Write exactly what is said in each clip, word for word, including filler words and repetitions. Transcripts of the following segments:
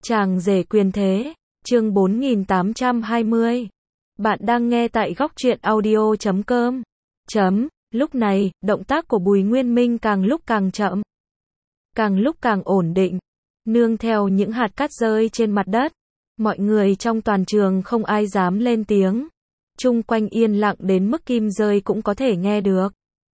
Chàng rể quyền thế, chương bốn nghìn tám trăm hai mươi. Bạn đang nghe tại góc truyện audio chấm com. Chấm, lúc này, động tác của Bùi Nguyên Minh càng lúc càng chậm, càng lúc càng ổn định, nương theo những hạt cát rơi trên mặt đất. Mọi người trong toàn trường không ai dám lên tiếng. Chung quanh yên lặng đến mức kim rơi cũng có thể nghe được.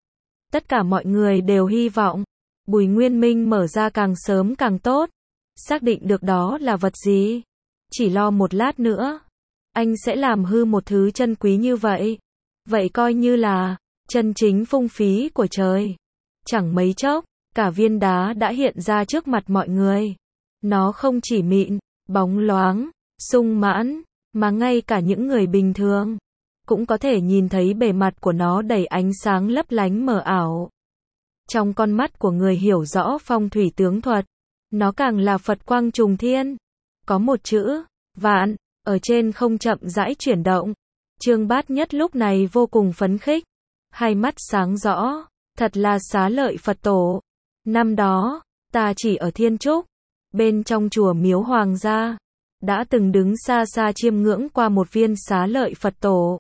Tất cả mọi người đều hy vọng Bùi Nguyên Minh mở ra càng sớm càng tốt. Xác định được đó là vật gì, chỉ lo một lát nữa anh sẽ làm hư một thứ chân quý như vậy. Vậy coi như là chân chính phung phí của trời. Chẳng mấy chốc, cả viên đá đã hiện ra trước mặt mọi người. Nó không chỉ mịn, bóng loáng, sung mãn, mà ngay cả những người bình thường cũng có thể nhìn thấy bề mặt của nó đầy ánh sáng lấp lánh mờ ảo. Trong con mắt của người hiểu rõ phong thủy tướng thuật, nó càng là Phật quang trùng thiên. Có một chữ vạn ở trên không chậm rãi chuyển động. Trương Bát Nhất lúc này vô cùng phấn khích, hai mắt sáng rõ, thật là xá lợi Phật tổ. Năm đó, ta chỉ ở Thiên Trúc, bên trong chùa miếu hoàng gia, đã từng đứng xa xa chiêm ngưỡng qua một viên xá lợi Phật tổ.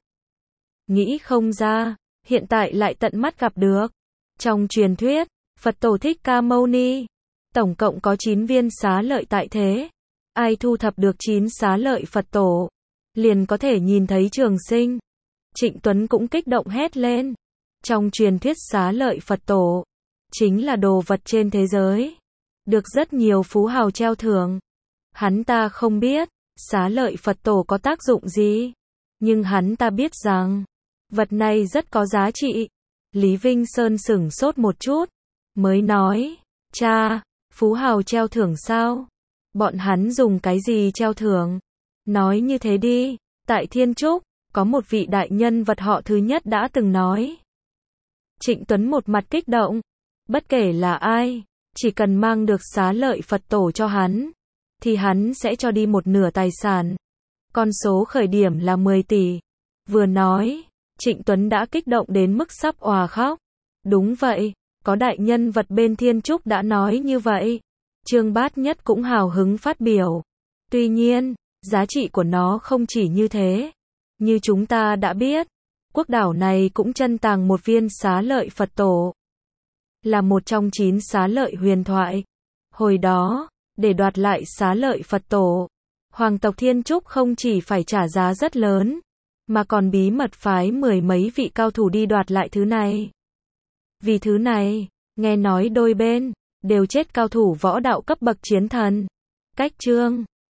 Nghĩ không ra, hiện tại lại tận mắt gặp được. Trong truyền thuyết, Phật tổ Thích Ca Mâu Ni, tổng cộng có chín viên xá lợi tại thế. Ai thu thập được chín xá lợi Phật tổ, liền có thể nhìn thấy trường sinh. Trịnh Tuấn cũng kích động hét lên. Trong truyền thuyết xá lợi Phật tổ, chính là đồ vật trên thế giới, được rất nhiều phú hào treo thưởng. Hắn ta không biết, xá lợi Phật tổ có tác dụng gì, nhưng hắn ta biết rằng, vật này rất có giá trị. Lý Vinh Sơn sửng sốt một chút, mới nói, cha, phú hào treo thưởng sao? Bọn hắn dùng cái gì treo thưởng? Nói như thế đi, tại Thiên Trúc, có một vị đại nhân vật họ thứ nhất đã từng nói. Trịnh Tuấn một mặt kích động, bất kể là ai, chỉ cần mang được xá lợi Phật tổ cho hắn, thì hắn sẽ cho đi một nửa tài sản. Con số khởi điểm là mười tỷ. Vừa nói, Trịnh Tuấn đã kích động đến mức sắp òa khóc. Đúng vậy, có đại nhân vật bên Thiên Trúc đã nói như vậy. Trương Bát Nhất cũng hào hứng phát biểu. Tuy nhiên, giá trị của nó không chỉ như thế. Như chúng ta đã biết, quốc đảo này cũng chân tàng một viên xá lợi Phật tổ, là một trong chín xá lợi huyền thoại. Hồi đó, để đoạt lại xá lợi Phật tổ, hoàng tộc Thiên Trúc không chỉ phải trả giá rất lớn, mà còn bí mật phái mười mấy vị cao thủ đi đoạt lại thứ này. Vì thứ này, nghe nói đôi bên đều chết cao thủ võ đạo cấp bậc chiến thần. Cách chương